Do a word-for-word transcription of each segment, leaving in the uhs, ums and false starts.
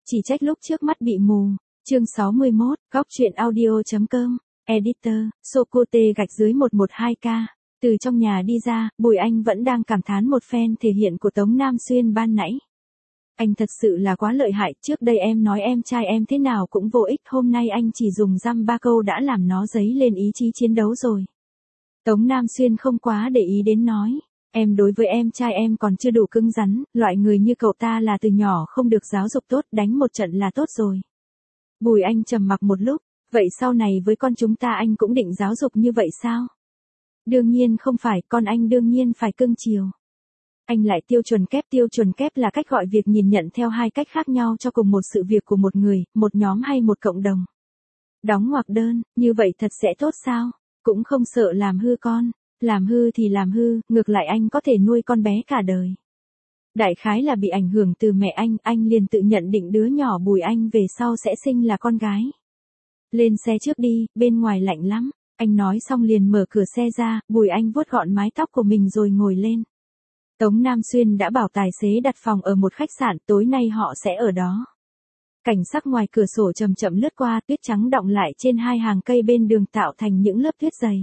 Chỉ trách lúc trước mắt bị mù. Chương sáu mươi mốt, góc truyện audio.com, Editor, Socote gạch dưới một một hai k. Từ trong nhà đi ra, Bùi Anh vẫn đang cảm thán một phen thể hiện của Tống Nam Xuyên ban nãy. Anh thật sự là quá lợi hại, trước đây em nói em trai em thế nào cũng vô ích, hôm nay anh chỉ dùng dăm ba câu đã làm nó dấy lên ý chí chiến đấu rồi. Tống Nam Xuyên không quá để ý đến nói, em đối với em trai em còn chưa đủ cứng rắn, loại người như cậu ta là từ nhỏ không được giáo dục tốt, đánh một trận là tốt rồi. Bùi Anh trầm mặc một lúc, vậy sau này với con chúng ta anh cũng định giáo dục như vậy sao? Đương nhiên không phải, con anh đương nhiên phải cưng chiều. Anh lại tiêu chuẩn kép, tiêu chuẩn kép là cách gọi việc nhìn nhận theo hai cách khác nhau cho cùng một sự việc của một người, một nhóm hay một cộng đồng. Đóng ngoặc đơn, như vậy thật sẽ tốt sao? Cũng không sợ làm hư con, làm hư thì làm hư, ngược lại anh có thể nuôi con bé cả đời. Đại khái là bị ảnh hưởng từ mẹ anh, anh liền tự nhận định đứa nhỏ Bùi Anh về sau sẽ sinh là con gái. Lên xe trước đi, bên ngoài lạnh lắm. Anh nói xong liền mở cửa xe ra, Bùi Anh vuốt gọn mái tóc của mình rồi ngồi lên. Tống Nam Xuyên đã bảo tài xế đặt phòng ở một khách sạn, tối nay họ sẽ ở đó. Cảnh sắc ngoài cửa sổ chậm chậm lướt qua, tuyết trắng đọng lại trên hai hàng cây bên đường tạo thành những lớp tuyết dày.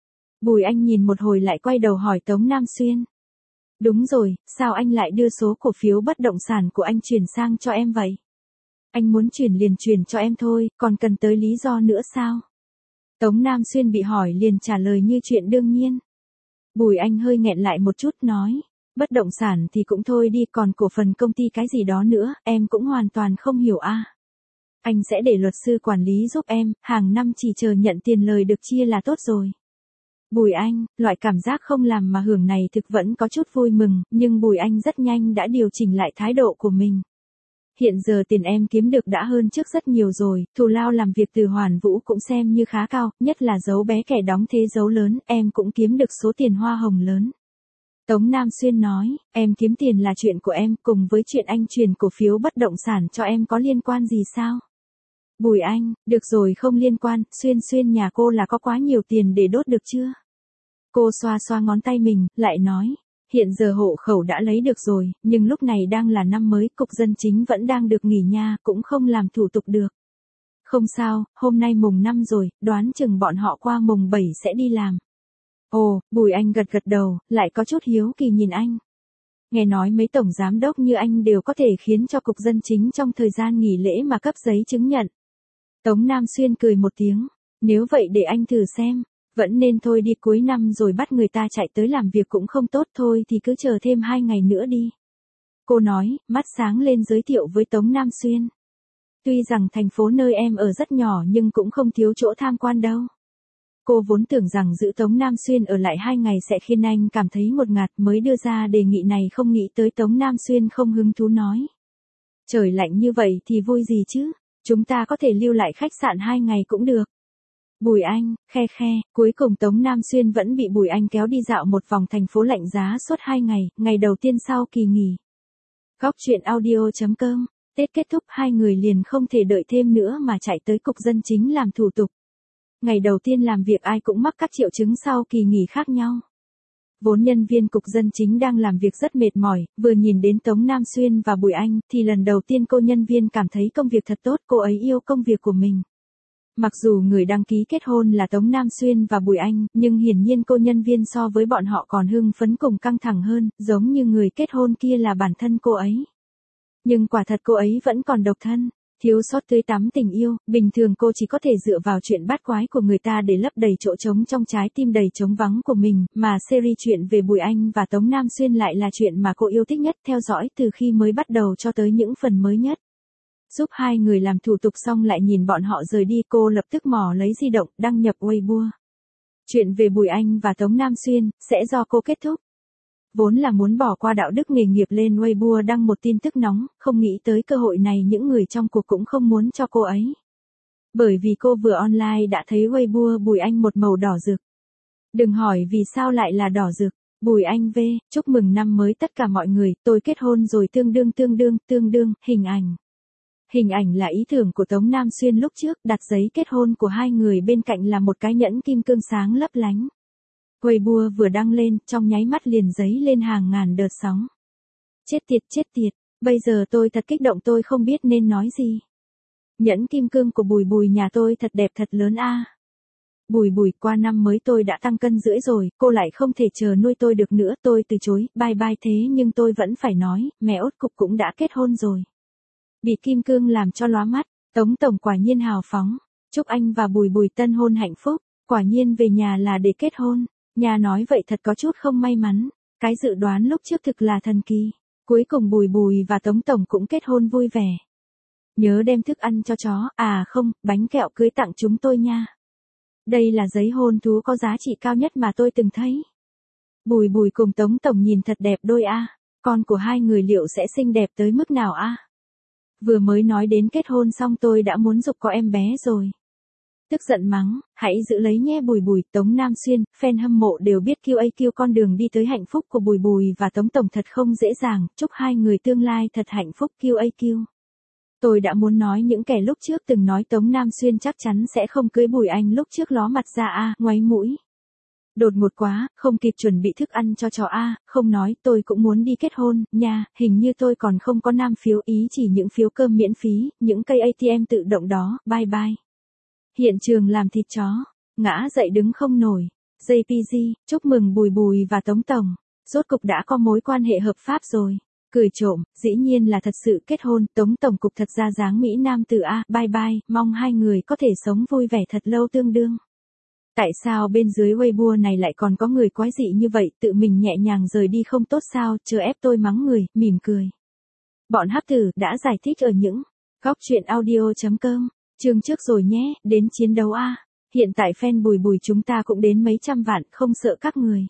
Bùi Anh nhìn một hồi lại quay đầu hỏi Tống Nam Xuyên. Đúng rồi, sao anh lại đưa số cổ phiếu bất động sản của anh chuyển sang cho em vậy? Anh muốn chuyển liền chuyển cho em thôi, còn cần tới lý do nữa sao? Tống Nam Xuyên bị hỏi liền trả lời như chuyện đương nhiên. Bùi Anh hơi nghẹn lại một chút nói, bất động sản thì cũng thôi đi, còn cổ phần công ty cái gì đó nữa, em cũng hoàn toàn không hiểu a. À. Anh sẽ để luật sư quản lý giúp em, hàng năm chỉ chờ nhận tiền lời được chia là tốt rồi. Bùi Anh, loại cảm giác không làm mà hưởng này thực vẫn có chút vui mừng, nhưng Bùi Anh rất nhanh đã điều chỉnh lại thái độ của mình. Hiện giờ tiền em kiếm được đã hơn trước rất nhiều rồi, thù lao làm việc từ Hoàn Vũ cũng xem như khá cao, nhất là dấu bé kẻ đóng thế dấu lớn, em cũng kiếm được số tiền hoa hồng lớn. Tống Nam Xuyên nói, em kiếm tiền là chuyện của em, cùng với chuyện anh chuyển cổ phiếu bất động sản cho em có liên quan gì sao? Bùi Anh, được rồi không liên quan, Xuyên Xuyên nhà cô là có quá nhiều tiền để đốt được chưa? Cô xoa xoa ngón tay mình, lại nói, hiện giờ hộ khẩu đã lấy được rồi, nhưng lúc này đang là năm mới, cục dân chính vẫn đang được nghỉ nha, cũng không làm thủ tục được. Không sao, hôm nay mùng năm rồi, đoán chừng bọn họ qua mùng bảy sẽ đi làm. Ồ, Bùi Anh gật gật đầu, lại có chút hiếu kỳ nhìn anh. Nghe nói mấy tổng giám đốc như anh đều có thể khiến cho cục dân chính trong thời gian nghỉ lễ mà cấp giấy chứng nhận. Tống Nam Xuyên cười một tiếng, nếu vậy để anh thử xem. Vẫn nên thôi đi, cuối năm rồi bắt người ta chạy tới làm việc cũng không tốt, thôi thì cứ chờ thêm hai ngày nữa đi. Cô nói, mắt sáng lên giới thiệu với Tống Nam Xuyên. Tuy rằng thành phố nơi em ở rất nhỏ nhưng cũng không thiếu chỗ tham quan đâu. Cô vốn tưởng rằng giữ Tống Nam Xuyên ở lại hai ngày sẽ khiến anh cảm thấy ngột ngạt, mới đưa ra đề nghị này, không nghĩ tới Tống Nam Xuyên không hứng thú nói. Trời lạnh như vậy thì vui gì chứ, chúng ta có thể lưu lại khách sạn hai ngày cũng được. Bùi Anh, khe khe, cuối cùng Tống Nam Xuyên vẫn bị Bùi Anh kéo đi dạo một vòng thành phố lạnh giá suốt hai ngày, ngày đầu tiên sau kỳ nghỉ. Góc truyện audio.com, Tết kết thúc hai người liền không thể đợi thêm nữa mà chạy tới cục dân chính làm thủ tục. Ngày đầu tiên làm việc ai cũng mắc các triệu chứng sau kỳ nghỉ khác nhau. Vốn nhân viên cục dân chính đang làm việc rất mệt mỏi, vừa nhìn đến Tống Nam Xuyên và Bùi Anh thì lần đầu tiên cô nhân viên cảm thấy công việc thật tốt, cô ấy yêu công việc của mình. Mặc dù người đăng ký kết hôn là Tống Nam Xuyên và Bùi Anh, nhưng hiển nhiên cô nhân viên so với bọn họ còn hưng phấn cùng căng thẳng hơn, giống như người kết hôn kia là bản thân cô ấy. Nhưng quả thật cô ấy vẫn còn độc thân, thiếu sót tươi tắm tình yêu, bình thường cô chỉ có thể dựa vào chuyện bát quái của người ta để lấp đầy chỗ trống trong trái tim đầy trống vắng của mình, mà series chuyện về Bùi Anh và Tống Nam Xuyên lại là chuyện mà cô yêu thích nhất, theo dõi từ khi mới bắt đầu cho tới những phần mới nhất. Giúp hai người làm thủ tục xong lại nhìn bọn họ rời đi, cô lập tức mò lấy di động, đăng nhập Weibo. Chuyện về Bùi Anh và Tống Nam Xuyên, sẽ do cô kết thúc. Vốn là muốn bỏ qua đạo đức nghề nghiệp lên Weibo đăng một tin tức nóng, không nghĩ tới cơ hội này những người trong cuộc cũng không muốn cho cô ấy. Bởi vì cô vừa online đã thấy Weibo Bùi Anh một màu đỏ rực. Đừng hỏi vì sao lại là đỏ rực. Bùi Anh V, chúc mừng năm mới tất cả mọi người, tôi kết hôn rồi, tương đương tương đương, tương đương, hình ảnh. Hình ảnh là ý tưởng của Tống Nam Xuyên lúc trước, đặt giấy kết hôn của hai người bên cạnh là một cái nhẫn kim cương sáng lấp lánh. Weibo vừa đăng lên, trong nháy mắt liền giấy lên hàng ngàn đợt sóng. Chết tiệt chết tiệt, Bây giờ tôi thật kích động tôi không biết nên nói gì. Nhẫn kim cương của Bùi Bùi nhà tôi thật đẹp thật lớn a. Bùi Bùi, qua năm mới tôi đã tăng cân rưỡi rồi, cô lại không thể chờ nuôi tôi được nữa, tôi từ chối, bye bye thế nhưng tôi vẫn phải nói, mẹ út cục cũng đã kết hôn rồi. Bị kim cương làm cho lóa mắt, Tống tổng quả nhiên hào phóng, chúc anh và Bùi Bùi tân hôn hạnh phúc, quả nhiên về nhà là để kết hôn, nhà nói vậy thật có chút không may mắn, cái dự đoán lúc trước thực là thần kỳ, cuối cùng Bùi Bùi và Tống tổng cũng kết hôn vui vẻ. Nhớ đem thức ăn cho chó, à không, bánh kẹo cưới tặng chúng tôi nha. Đây là giấy hôn thú có giá trị cao nhất mà tôi từng thấy. Bùi Bùi cùng Tống tổng nhìn thật đẹp đôi a, con của hai người liệu sẽ xinh đẹp tới mức nào a? Vừa mới nói đến kết hôn xong tôi đã muốn giục có em bé rồi. Tức giận mắng, hãy giữ lấy nhé Bùi Bùi, Tống Nam Xuyên, fan hâm mộ đều biết quy a quy con đường đi tới hạnh phúc của Bùi Bùi và Tống tổng thật không dễ dàng, chúc hai người tương lai thật hạnh phúc quy a quy. Tôi đã muốn nói những kẻ lúc trước từng nói Tống Nam Xuyên chắc chắn sẽ không cưới Bùi Anh lúc trước ló mặt ra a, ngoáy mũi. Đột ngột quá, không kịp chuẩn bị thức ăn cho chó a, không nói, tôi cũng muốn đi kết hôn, nha, hình như tôi còn không có nam phiếu ý chỉ những phiếu cơm miễn phí, những cây a tê em tự động đó, bye bye. Hiện trường làm thịt chó, ngã dậy đứng không nổi, jê pê giê, chúc mừng Bùi Bùi và Tống tổng, rốt cục đã có mối quan hệ hợp pháp rồi. Cười trộm, dĩ nhiên là thật sự kết hôn, Tống tổng cục thật ra dáng Mỹ Nam tử a, bye bye, mong hai người có thể sống vui vẻ thật lâu tương đương. Tại sao bên dưới Weibo này lại còn có người quái dị như vậy, tự mình nhẹ nhàng rời đi không tốt sao, chờ ép tôi mắng người, mỉm cười. Bọn hấp tử đã giải thích ở những góc truyện audio chấm com, chương trước rồi nhé, đến chiến đấu a. Hiện tại fan Bùi Bùi chúng ta cũng đến mấy trăm vạn, không sợ các người.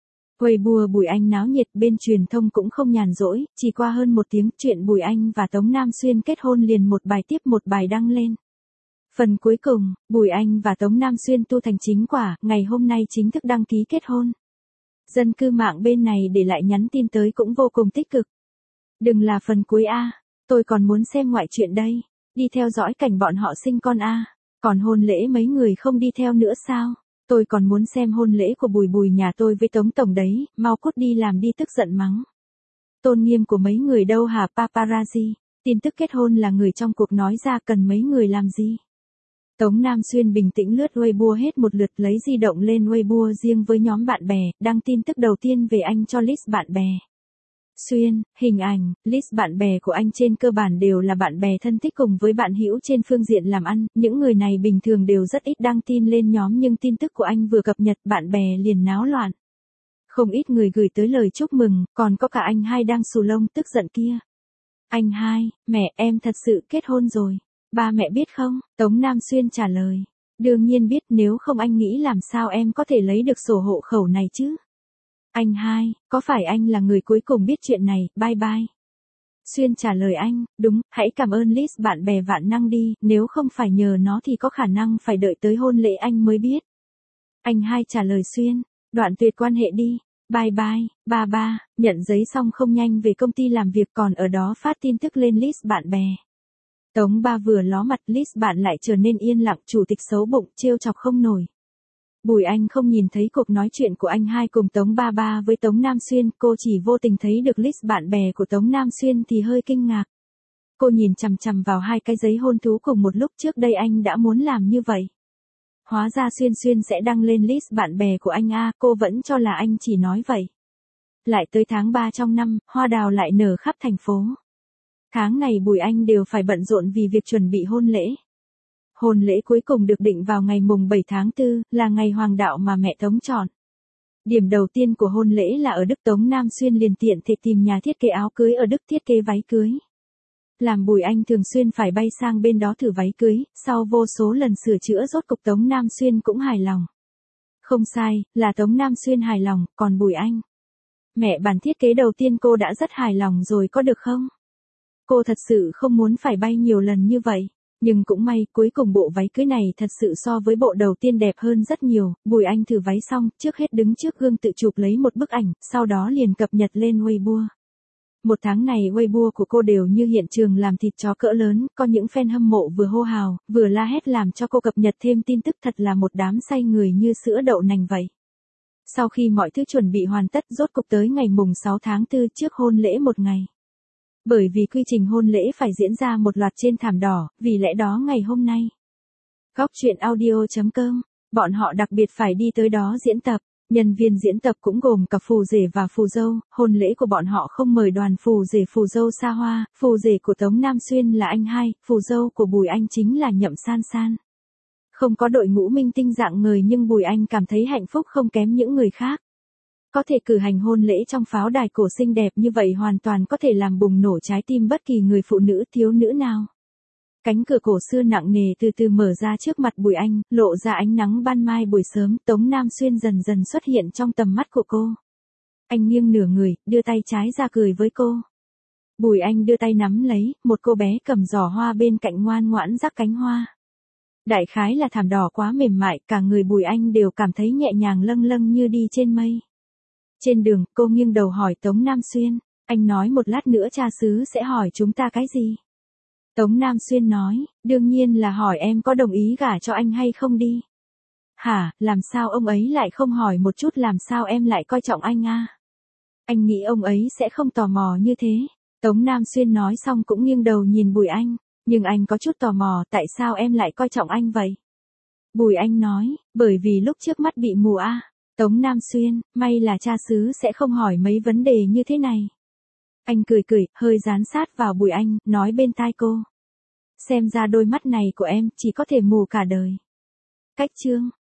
Weibo Bùi Anh náo nhiệt, bên truyền thông cũng không nhàn rỗi, chỉ qua hơn một tiếng chuyện Bùi Anh và Tống Nam Xuyên kết hôn liền một bài tiếp một bài đăng lên. Phần cuối cùng, Bùi Anh và Tống Nam Xuyên tu thành chính quả, ngày hôm nay chính thức đăng ký kết hôn. Dân cư mạng bên này để lại nhắn tin tới cũng vô cùng tích cực. Đừng là phần cuối a, tôi còn muốn xem ngoại truyện đây, đi theo dõi cảnh bọn họ sinh con a, còn hôn lễ mấy người không đi theo nữa sao? Tôi còn muốn xem hôn lễ của Bùi Bùi nhà tôi với Tống tổng đấy, mau cút đi làm đi tức giận mắng. Tôn nghiêm của mấy người đâu hả paparazzi, tin tức kết hôn là người trong cuộc nói ra cần mấy người làm gì? Tống Nam Xuyên bình tĩnh lướt Weibo hết một lượt lấy di động lên Weibo riêng với nhóm bạn bè, đăng tin tức đầu tiên về anh cho list bạn bè. Xuyên, hình ảnh, list bạn bè của anh trên cơ bản đều là bạn bè thân thích cùng với bạn hữu trên phương diện làm ăn, những người này bình thường đều rất ít đăng tin lên nhóm nhưng tin tức của anh vừa cập nhật bạn bè liền náo loạn. Không ít người gửi tới lời chúc mừng, còn có cả anh hai đang xù lông tức giận kia. Anh hai, mẹ em thật sự kết hôn rồi. Ba mẹ biết không? Tống Nam Xuyên trả lời. Đương nhiên biết, nếu không anh nghĩ làm sao em có thể lấy được sổ hộ khẩu này chứ? Anh hai, có phải anh là người cuối cùng biết chuyện này, bye bye. Xuyên trả lời anh, đúng, hãy cảm ơn list bạn bè vạn năng đi, nếu không phải nhờ nó thì có khả năng phải đợi tới hôn lễ anh mới biết. Anh hai trả lời Xuyên, đoạn tuyệt quan hệ đi, bye bye, ba ba, nhận giấy xong không nhanh về công ty làm việc còn ở đó phát tin tức lên list bạn bè. Tống ba vừa ló mặt list bạn lại trở nên yên lặng, chủ tịch xấu bụng, trêu chọc không nổi. Bùi Anh không nhìn thấy cuộc nói chuyện của anh hai cùng Tống ba ba với Tống Nam Xuyên, cô chỉ vô tình thấy được list bạn bè của Tống Nam Xuyên thì hơi kinh ngạc. Cô nhìn chằm chằm vào hai cái giấy hôn thú cùng một lúc, trước đây anh đã muốn làm như vậy. Hóa ra Xuyên Xuyên sẽ đăng lên list bạn bè của anh a, cô vẫn cho là anh chỉ nói vậy. Lại tới tháng ba trong năm, hoa đào lại nở khắp thành phố. Tháng này Bùi Anh đều phải bận rộn vì việc chuẩn bị hôn lễ. Hôn lễ cuối cùng được định vào ngày mùng bảy tháng tư, là ngày hoàng đạo mà mẹ Tống chọn. Điểm đầu tiên của hôn lễ là ở Đức. Tống Nam Xuyên liền tiện thể tìm nhà thiết kế áo cưới ở Đức thiết kế váy cưới. Làm Bùi Anh thường xuyên phải bay sang bên đó thử váy cưới, sau vô số lần sửa chữa rốt cục Tống Nam Xuyên cũng hài lòng. Không sai, là Tống Nam Xuyên hài lòng, còn Bùi Anh. Mẹ bản thiết kế đầu tiên cô đã rất hài lòng rồi có được không? Cô thật sự không muốn phải bay nhiều lần như vậy. Nhưng cũng may, cuối cùng bộ váy cưới này thật sự so với bộ đầu tiên đẹp hơn rất nhiều. Bùi Anh thử váy xong, trước hết đứng trước gương tự chụp lấy một bức ảnh, sau đó liền cập nhật lên Weibo. Một tháng này Weibo của cô đều như hiện trường làm thịt chó cỡ lớn, có những fan hâm mộ vừa hô hào, vừa la hét làm cho cô cập nhật thêm tin tức, thật là một đám say người như sữa đậu nành vậy. Sau khi mọi thứ chuẩn bị hoàn tất, rốt cục tới ngày mùng sáu tháng tư trước hôn lễ một ngày. Bởi vì quy trình hôn lễ phải diễn ra một loạt trên thảm đỏ, vì lẽ đó ngày hôm nay, góc truyện audio chấm com, bọn họ đặc biệt phải đi tới đó diễn tập. Nhân viên diễn tập cũng gồm cả phù rể và phù dâu, hôn lễ của bọn họ không mời đoàn phù rể phù dâu xa hoa, phù rể của Tống Nam Xuyên là anh hai, phù dâu của Bùi Anh chính là Nhậm San San. Không có đội ngũ minh tinh dạng người nhưng Bùi Anh cảm thấy hạnh phúc không kém những người khác. Có thể cử hành hôn lễ trong pháo đài cổ xinh đẹp như vậy hoàn toàn có thể làm bùng nổ trái tim bất kỳ người phụ nữ thiếu nữ nào. Cánh cửa cổ xưa nặng nề từ từ mở ra trước mặt Bùi Anh, lộ ra ánh nắng ban mai buổi sớm, Tống Nam Xuyên dần dần xuất hiện trong tầm mắt của cô. Anh nghiêng nửa người, đưa tay trái ra cười với cô. Bùi Anh đưa tay nắm lấy, một cô bé cầm giỏ hoa bên cạnh ngoan ngoãn rắc cánh hoa. Đại khái là thảm đỏ quá mềm mại, cả người Bùi Anh đều cảm thấy nhẹ nhàng lâng lâng như đi trên mây. Trên đường, cô nghiêng đầu hỏi Tống Nam Xuyên, anh nói một lát nữa cha xứ sẽ hỏi chúng ta cái gì? Tống Nam Xuyên nói, đương nhiên là hỏi em có đồng ý gả cho anh hay không đi. Hả, làm sao ông ấy lại không hỏi một chút làm sao em lại coi trọng anh à? Anh nghĩ ông ấy sẽ không tò mò như thế. Tống Nam Xuyên nói xong cũng nghiêng đầu nhìn Bùi Anh, nhưng anh có chút tò mò tại sao em lại coi trọng anh vậy? Bùi Anh nói, bởi vì lúc trước mắt bị mù à. Tống Nam Xuyên, may là cha xứ sẽ không hỏi mấy vấn đề như thế này. Anh cười cười, hơi dán sát vào Bùi Anh, nói bên tai cô. Xem ra đôi mắt này của em chỉ có thể mù cả đời. Cách chương